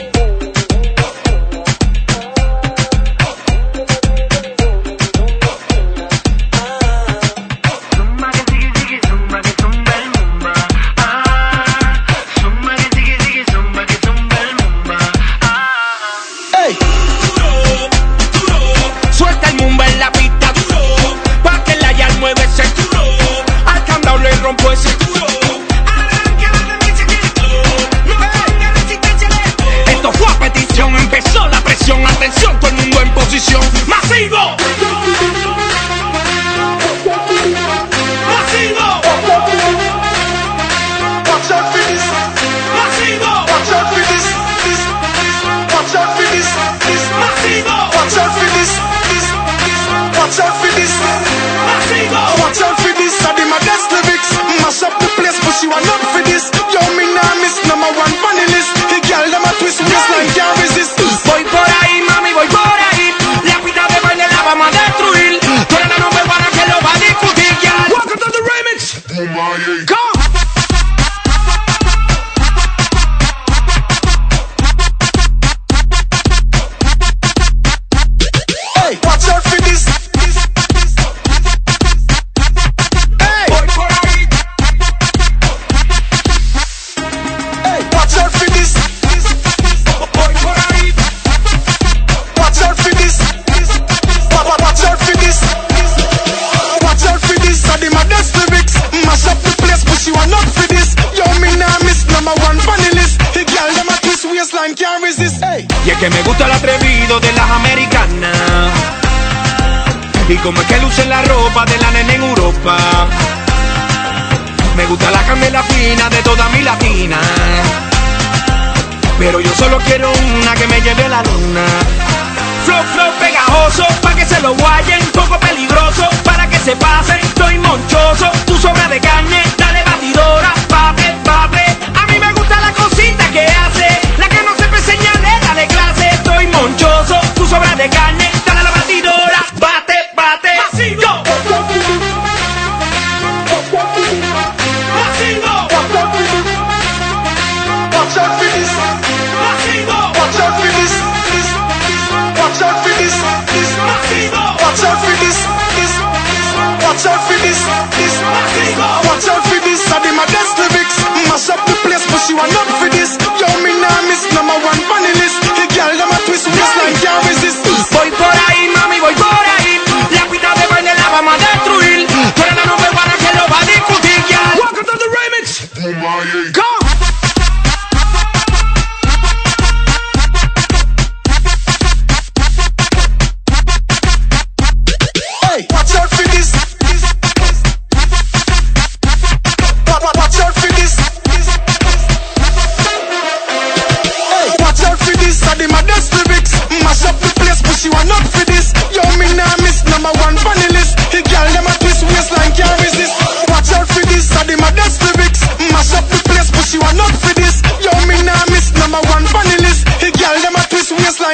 Ey. Suelta el mumba en la pista, pa' que la ya mueve ese duro. Al candado le rompo ese duro. Esto fue a petición, empezó la presión. Atención, todo el mundo en posición. ¡Masivo! ¡Masivo! Watch out for this. ¡Masivo! Watch out for this. This. This. Watch out for this. This. ¡Masivo! Watch out for this. This. This. Watch out for this. ¡Masivo! Watch out for this. I did my best lyrics. Mash up the place, but you are not for this. Yo, me nah miss number one funny list. The girl them a twist waistline can't resist. Voy por ahí, mami, voy por ahí. La pista de baile la vamos a destruir. Tú eres la number one que lo va a discutir, girl. Welcome to the remix. Come. Hey, watch out for this. This. This. Hey, Voy por ahí. hey, watch out for this. This. Voy por ahí. Watch out for this. This. Wa- wa- Watch out for this. This. Watch out for this. I did my best lyrics. Mash up the place, but you are not for this. Yo, me nah miss number one funny list. The girl them a twist waistline can't resist. Hey. Y es que me gusta el atrevido de las americanas. Y como es que lucen la ropa de la nena en Europa. Me gusta la camela fina de toda mi latina. Pero yo solo quiero una que me lleve a la luna. Flow, flow pegajoso, pa' que se lo guayen. Poco peligroso, para que se pasen. Estoy monchoso, tú sobra de carne. Dale,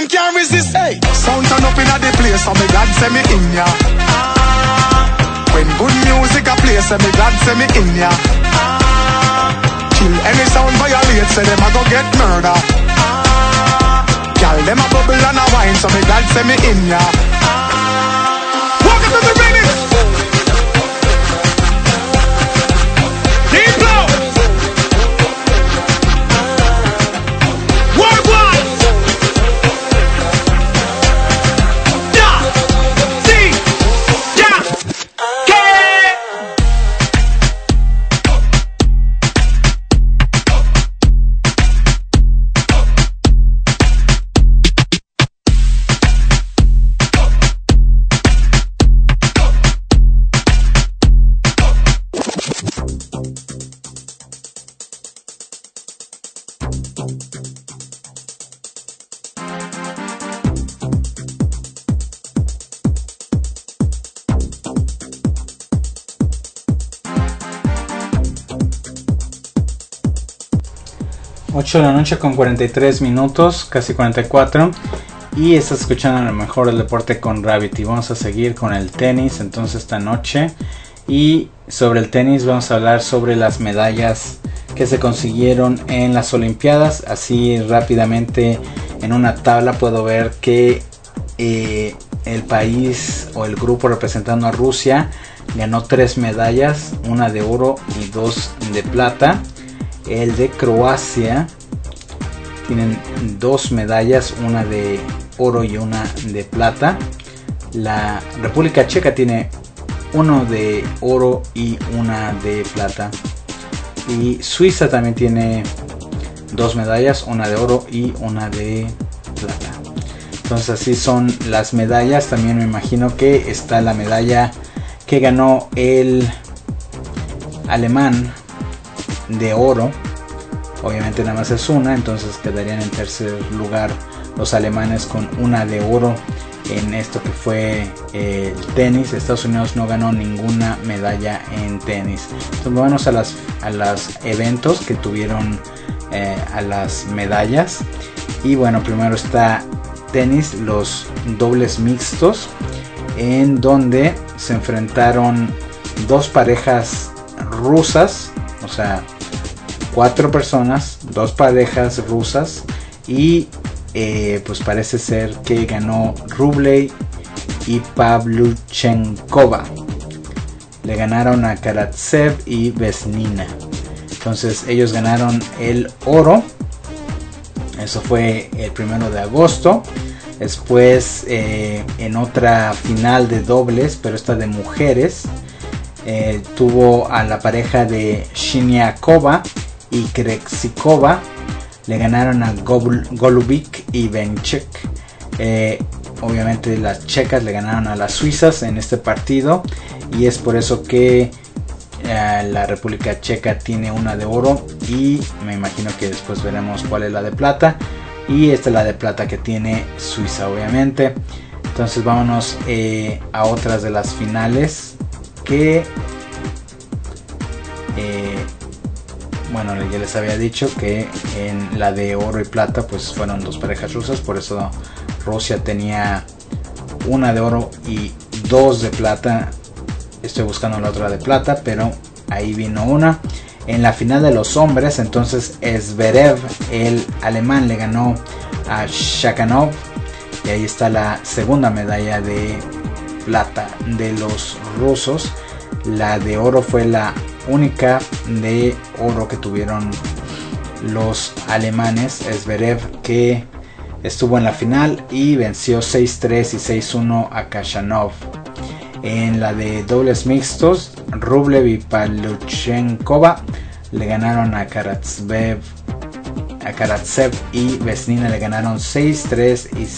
can't resist. Hey, sound turn up inna the place, so me glad say me in ya. When good music a play, say me glad say me in ya. Kill any sound violate, say them a go get murder. Girl, them a bubble and a wine, so me glad say me in ya. Welcome to the remix. Deep blow. Worldwide. Da. D. Da. K. ocho de la noche con cuarenta y tres minutos, casi cuarenta y cuatro, y estás escuchando a lo mejor el deporte con Gravity. Vamos a seguir con el tenis entonces esta noche, y sobre el tenis vamos a hablar sobre las medallas que se consiguieron en las Olimpiadas. Así rápidamente en una tabla puedo ver que eh, el país o el grupo representando a Rusia ganó tres medallas, una de oro y dos de plata. El de Croacia tienen dos medallas, una de oro y una de plata. La República Checa tiene uno de oro y una de plata. Y Suiza también tiene dos medallas, una de oro y una de plata. Entonces así son las medallas. También me imagino que está la medalla que ganó el alemán de oro. Obviamente nada más es una, entonces quedarían en tercer lugar los alemanes con una de oro en esto que fue eh, el tenis. Estados Unidos no ganó ninguna medalla en tenis. Entonces vamos a las a los eventos que tuvieron eh, a las medallas. Y bueno, primero está tenis, los dobles mixtos, en donde se enfrentaron dos parejas rusas, o sea, cuatro personas, dos parejas rusas, y eh, pues parece ser que ganó Rublev y Pavlyuchenkova. Le ganaron a Karatsev y Vesnina. Entonces ellos ganaron el oro. Eso fue el primero de agosto. Después eh, en otra final de dobles, pero esta de mujeres, eh, tuvo a la pareja de Shiniakova y Krejcikova. Le ganaron a Golubic y Benchek. Eh, obviamente las checas le ganaron a las suizas en este partido, y es por eso que eh, la República Checa tiene una de oro, y me imagino que después veremos cuál es la de plata, y esta es la de plata que tiene Suiza, obviamente. Entonces vámonos eh, a otras de las finales que eh, bueno, ya les había dicho que en la de oro y plata pues fueron dos parejas rusas, por eso Rusia tenía una de oro y dos de plata. Estoy buscando la otra de plata, pero ahí vino una. En la final de los hombres, entonces Zverev, el alemán, le ganó a Shakanov, y ahí está la segunda medalla de plata de los rusos. La de oro fue la única de oro que tuvieron los alemanes. Zverev, que estuvo en la final y venció seis tres y seis uno a Khachanov. En la de dobles mixtos, Rublev y Pavlyuchenkova le ganaron a Karatsev, a Karatsev y Vesnina le ganaron seis tres, y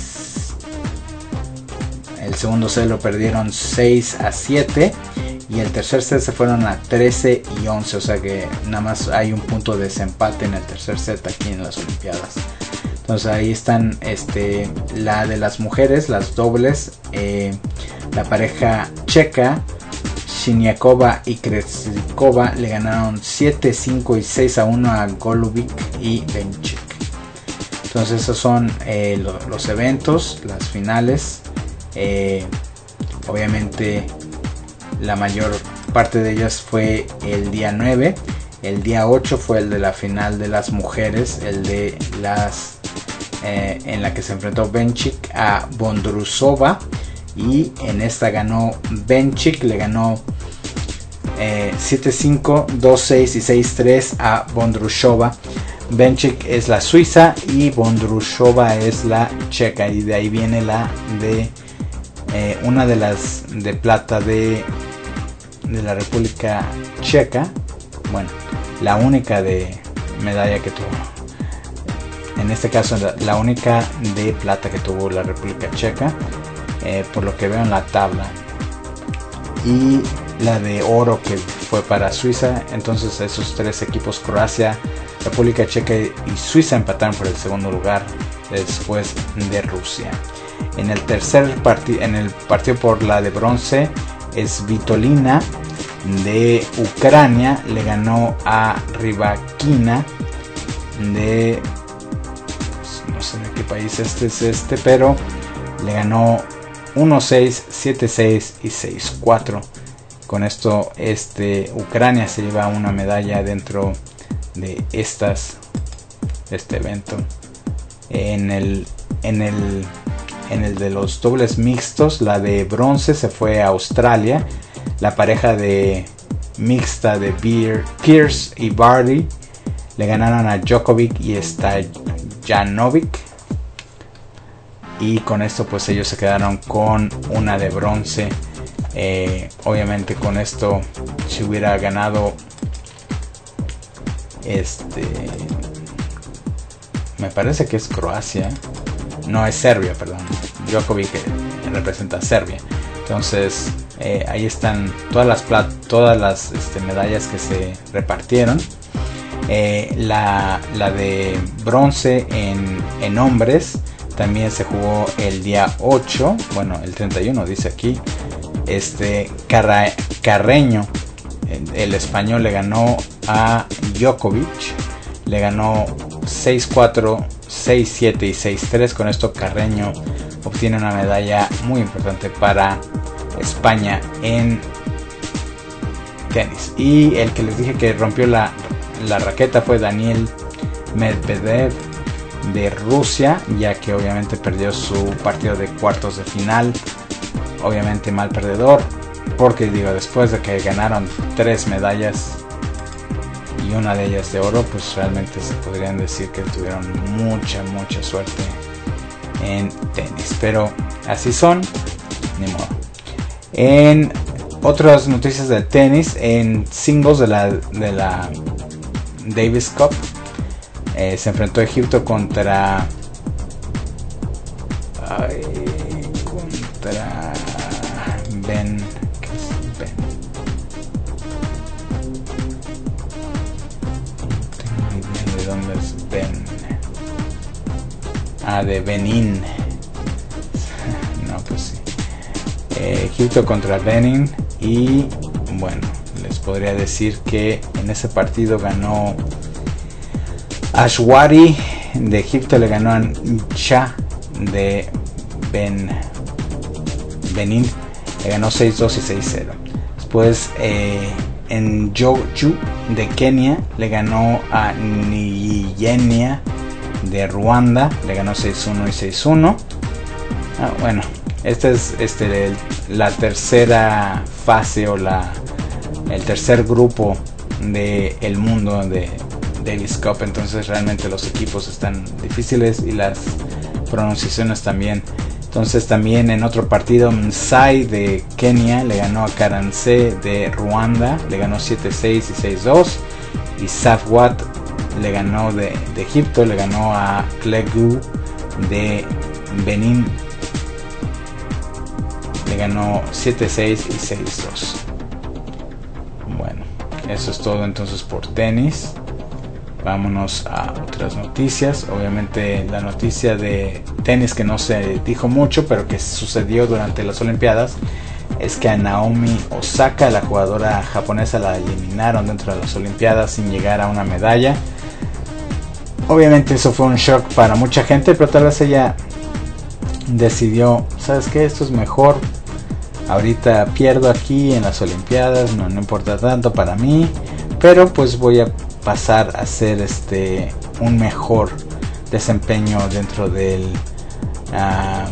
el segundo set lo perdieron seis a siete, y el tercer set se fueron a trece y once, o sea que nada más hay un punto de desempate en el tercer set aquí en las Olimpiadas. Entonces ahí están este, la de las mujeres, las dobles, eh, la pareja checa, Shiniakova y Krejcikova, le ganaron siete cinco y seis a uno a Golubic y Benchek. Entonces esos son eh, lo, los eventos, las finales. Eh, obviamente la mayor parte de ellas fue el día nueve. El día ocho fue el de la final de las mujeres, el de las eh, en la que se enfrentó Benchik a Bondrusova, y en esta ganó Benchik, le ganó eh, siete cinco, dos seis y seis tres a Bondrusova. Benchik es la suiza y Bondrusova es la checa, y de ahí viene la de eh, una de las de plata de, de la República Checa. Bueno, la única de medalla que tuvo, en este caso la, la única de plata que tuvo la República Checa, eh, por lo que veo en la tabla, y la de oro que fue para Suiza. Entonces esos tres equipos, Croacia, República Checa y Suiza, empataron por el segundo lugar después de Rusia. En el tercer partido, en el partido por la de bronce, Svitolina de Ucrania le ganó a Rybakina de, pues, no sé de qué país este es este, pero le ganó uno seis, siete seis y seis cuatro. Con esto este Ucrania se lleva una medalla dentro de estas este evento. En el en el en el de los dobles mixtos, la de bronce se fue a Australia. La pareja de mixta de Beer, Pierce y Barty le ganaron a Djokovic y Stojanovic, y con esto pues ellos se quedaron con una de bronce. Eh, obviamente con esto, si hubiera ganado este, me parece que es Croacia, no, es Serbia, perdón. Djokovic representa a Serbia. Entonces eh, ahí están todas las plat todas las este, medallas que se repartieron. Eh, la, la de bronce en, en hombres también se jugó el día ocho, bueno, el treinta y uno dice aquí. Este Carra Carreño, el, el español, le ganó a Djokovic, le ganó seis cuatro, seis siete y seis tres. Con esto Carreño obtiene una medalla muy importante para España en tenis. Y el que les dije que rompió la, la raqueta fue Daniel Medvedev de Rusia, ya que obviamente perdió su partido de cuartos de final. Obviamente mal perdedor, porque digo, después de que ganaron tres medallas y una de ellas de oro, pues realmente se podrían decir que tuvieron mucha mucha suerte en tenis, pero así son, ni modo. En otras noticias del tenis, en singles de la, de la Davis Cup, eh, se enfrentó Egipto contra ay, contra Ben, ¿qué es Ben? No tengo idea de dónde es Ben. Ah, de Benín. No, pues sí. Eh, Egipto contra Benín. Y bueno, les podría decir que en ese partido ganó Ashwari de Egipto, le ganó a Ncha de Ben, Benín, le ganó seis dos y seis cero. Después eh, en Joju de Kenia le ganó a Niyenya de Ruanda, le ganó seis uno y seis uno. Ah, bueno, esta es este, el, la tercera fase o la, el tercer grupo de el mundo de Davis Cup, entonces realmente los equipos están difíciles y las pronunciaciones también. Entonces también en otro partido, Msai de Kenia le ganó a Karanse de Ruanda, le ganó siete seis y seis dos. Y Safwat le ganó de, de Egipto, le ganó a Klegu de Benín, le ganó siete seis y seis dos. Bueno, eso es todo entonces por tenis. Vámonos a otras noticias. Obviamente la noticia de tenis que no se dijo mucho, pero que sucedió durante las Olimpiadas, es que a Naomi Osaka, la jugadora japonesa, la eliminaron dentro de las Olimpiadas sin llegar a una medalla. obviamente eso fue un shock para mucha gente, pero tal vez ella decidió, ¿sabes qué? Esto es mejor. Ahorita pierdo aquí en las Olimpiadas, no, no importa tanto para mí, pero pues voy a pasar a hacer este un mejor desempeño dentro del uh,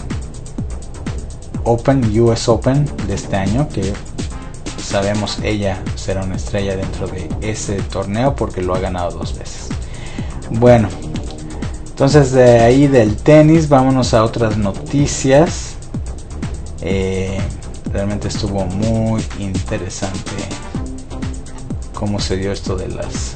Open, U S Open de este año, que sabemos ella será una estrella dentro de ese torneo porque lo ha ganado dos veces. Bueno, entonces de ahí del tenis vámonos a otras noticias. Eh, realmente estuvo muy interesante cómo se dio esto de las,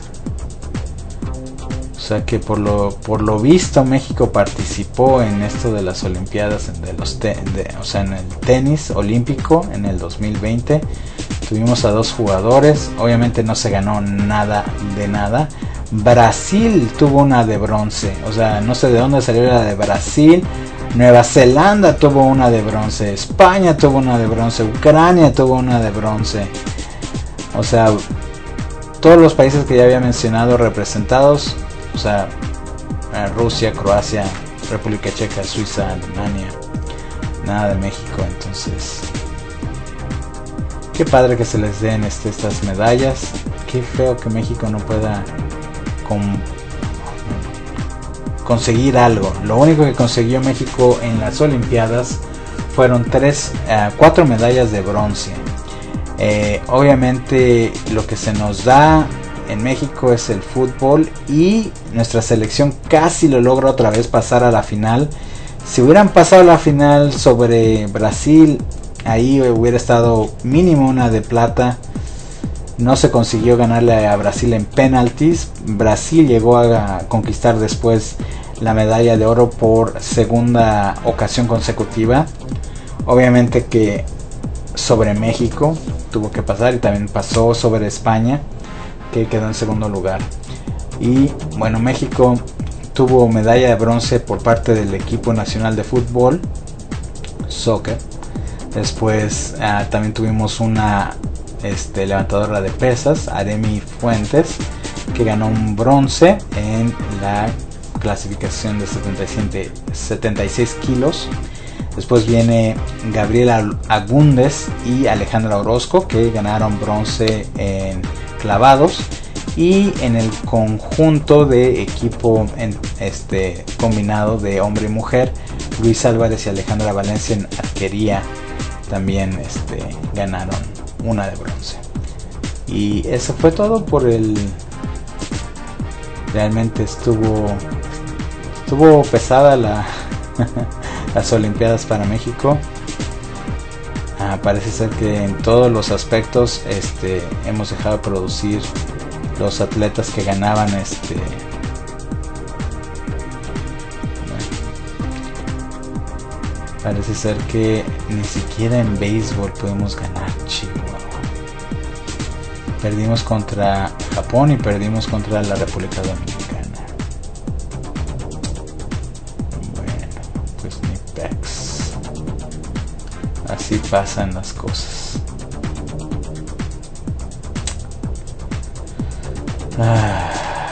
o sea que por lo por lo visto México participó en esto de las Olimpiadas de los te, de, o sea en el tenis olímpico en el dos mil veinte. Tuvimos a dos jugadores, obviamente no se ganó nada de nada. Brasil tuvo una de bronce, o sea, no sé de dónde salió la de Brasil. Nueva Zelanda tuvo una de bronce, España tuvo una de bronce, Ucrania tuvo una de bronce. O sea, todos los países que ya había mencionado representados, o sea, Rusia, Croacia, República Checa, Suiza, Alemania, nada de México. Entonces, qué padre que se les den este, estas medallas. Qué feo que México no pueda con, conseguir algo. Lo único que consiguió México en las Olimpiadas fueron tres, uh, cuatro medallas de bronce. Eh, obviamente lo que se nos da en México es el fútbol y nuestra selección casi lo logra otra vez pasar a la final. Si hubieran pasado a la final sobre Brasil, ahí hubiera estado mínimo una de plata. No se consiguió ganarle a Brasil en penaltis. Brasil llegó a conquistar después la medalla de oro por segunda ocasión consecutiva. Obviamente que sobre México tuvo que pasar y también pasó sobre España, que quedó en segundo lugar. Y bueno, México tuvo medalla de bronce por parte del equipo nacional de fútbol, soccer. Después uh, también tuvimos una este, levantadora de pesas, Aremi Fuentes, que ganó un bronce en la clasificación de setenta y seis kilos. Después viene Gabriela Agúndez y Alejandra Orozco, que ganaron bronce en clavados. Y en el conjunto de equipo en este combinado de hombre y mujer, Luis Álvarez y Alejandra Valencia en arquería también este, ganaron una de bronce. Y eso fue todo por el... Realmente estuvo estuvo pesada la las Olimpiadas para México. Ah, parece ser que en todos los aspectos este, hemos dejado de producir los atletas que ganaban este bueno, parece ser que ni siquiera en béisbol podemos ganar. Chihuahua. Perdimos contra Japón y perdimos contra la República Dominicana. Bueno, pues ni pex. Así pasan las cosas. Ah.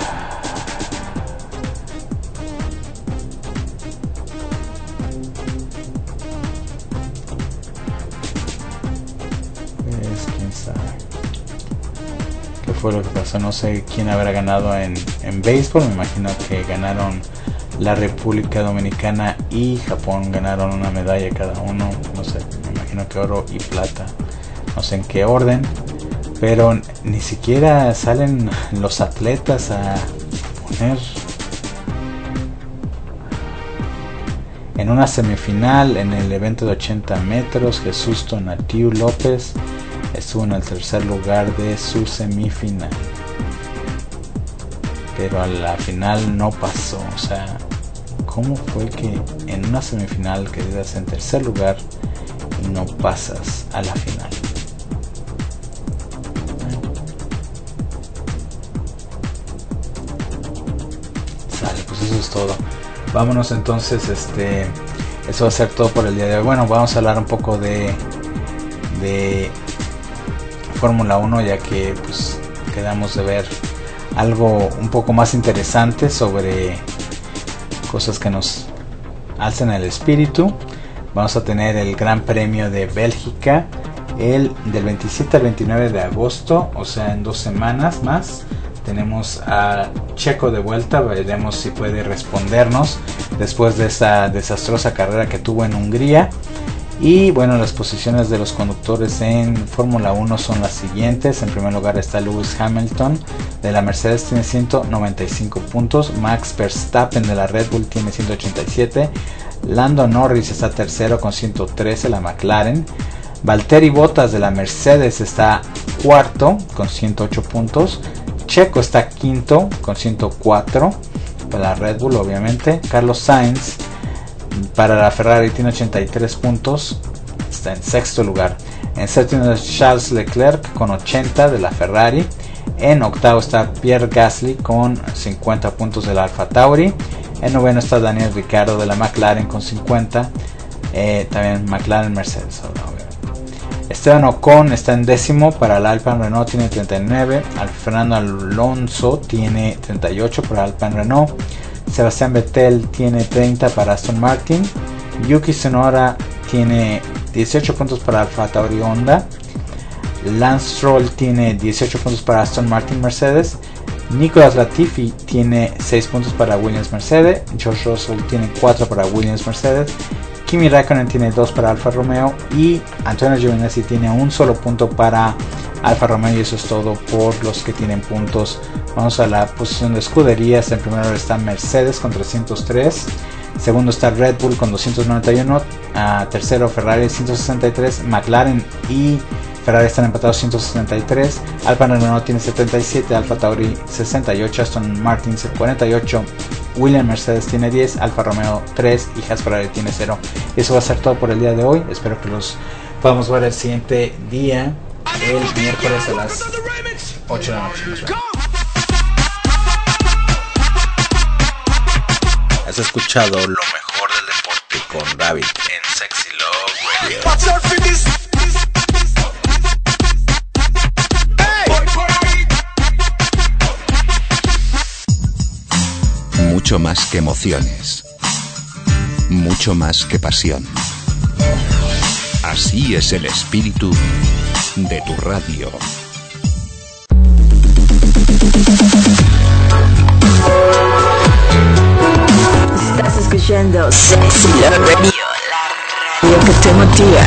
Pues quién sabe qué fue lo que pasó. No sé quién habrá ganado en, en béisbol. Me imagino que ganaron la República Dominicana y Japón, ganaron una medalla cada uno. No sé, me imagino que oro y plata. No sé en qué orden. Pero ni siquiera salen los atletas a poner en una semifinal en el evento de ochenta metros. Jesús Tonatiu López estuvo en el tercer lugar de su semifinal, pero a la final no pasó. O sea, ¿cómo fue que en una semifinal quedas en tercer lugar y no pasas a la final? Eso es todo. Vámonos entonces, este eso va a ser todo por el día de hoy. Bueno, vamos a hablar un poco de de Fórmula uno, ya que pues quedamos de ver algo un poco más interesante sobre cosas que nos alzan el espíritu. Vamos a tener el Gran Premio de Bélgica el del veintisiete al veintinueve de agosto, o sea en dos semanas más. Tenemos a Checo de vuelta, veremos si puede respondernos después de esa desastrosa carrera que tuvo en Hungría. Y bueno, las posiciones de los conductores en Fórmula uno son las siguientes. En primer lugar está Lewis Hamilton de la Mercedes, tiene ciento noventa y cinco puntos. Max Verstappen de la Red Bull tiene ciento ochenta y siete. Lando Norris está tercero con ciento trece, la McLaren. Valtteri Bottas de la Mercedes está cuarto con ciento ocho puntos. Checo está quinto con ciento cuatro para la Red Bull, obviamente. Carlos Sainz para la Ferrari tiene ochenta y tres puntos, está en sexto lugar. En séptimo es Charles Leclerc con ochenta de la Ferrari. En octavo está Pierre Gasly con cincuenta puntos de la Alfa Tauri. En noveno está Daniel Ricciardo de la McLaren con cincuenta. Eh, también McLaren Mercedes, obviamente. Esteban Ocon está en décimo para el Alpine Renault, tiene treinta y nueve. Fernando Alonso tiene treinta y ocho para el Alpine Renault. Sebastián Vettel tiene treinta para Aston Martin. Yuki Tsunoda tiene dieciocho puntos para Alfa Tauri Honda. Lance Stroll tiene dieciocho puntos para Aston Martin Mercedes. Nicolas Latifi tiene seis puntos para Williams Mercedes. George Russell tiene cuatro para Williams Mercedes. Kimi Räikkönen tiene dos para Alfa Romeo. Y Antonio Giovinazzi tiene un solo punto para Alfa Romeo, y eso es todo por los que tienen puntos. Vamos a la posición de escuderías. En primer lugar está Mercedes con trescientos tres. Segundo está Red Bull con doscientos noventa y uno. Uh, tercero Ferrari ciento sesenta y tres. McLaren y Ferrari están empatados ciento sesenta y tres. Alfa Renault tiene setenta y siete. Alfa Tauri sesenta y ocho. Aston Martin cuarenta y ocho. Williams Mercedes tiene diez. Alfa Romeo tres. Y Haas Ferrari tiene cero. Eso va a ser todo por el día de hoy. Espero que los podamos ver el siguiente día, el miércoles a las ocho de la noche. Has escuchado lo mejor del deporte con David en Sexy Love Radio. Mucho más que emociones, mucho más que pasión. Así es el espíritu de tu radio. Estás escuchando Sexy Love Radio, la radio que te motiva.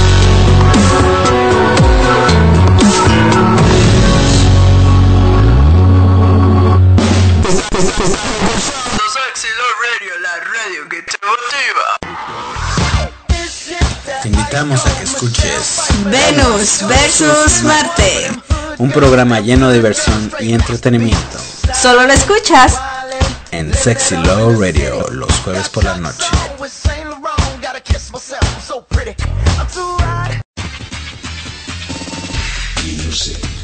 Sexy Love Radio, la radio que te motiva. Te invitamos a que escuches Venus versus Marte, un programa lleno de diversión y entretenimiento solo lo escuchas en Sexy Love Radio los jueves por la noche. Music.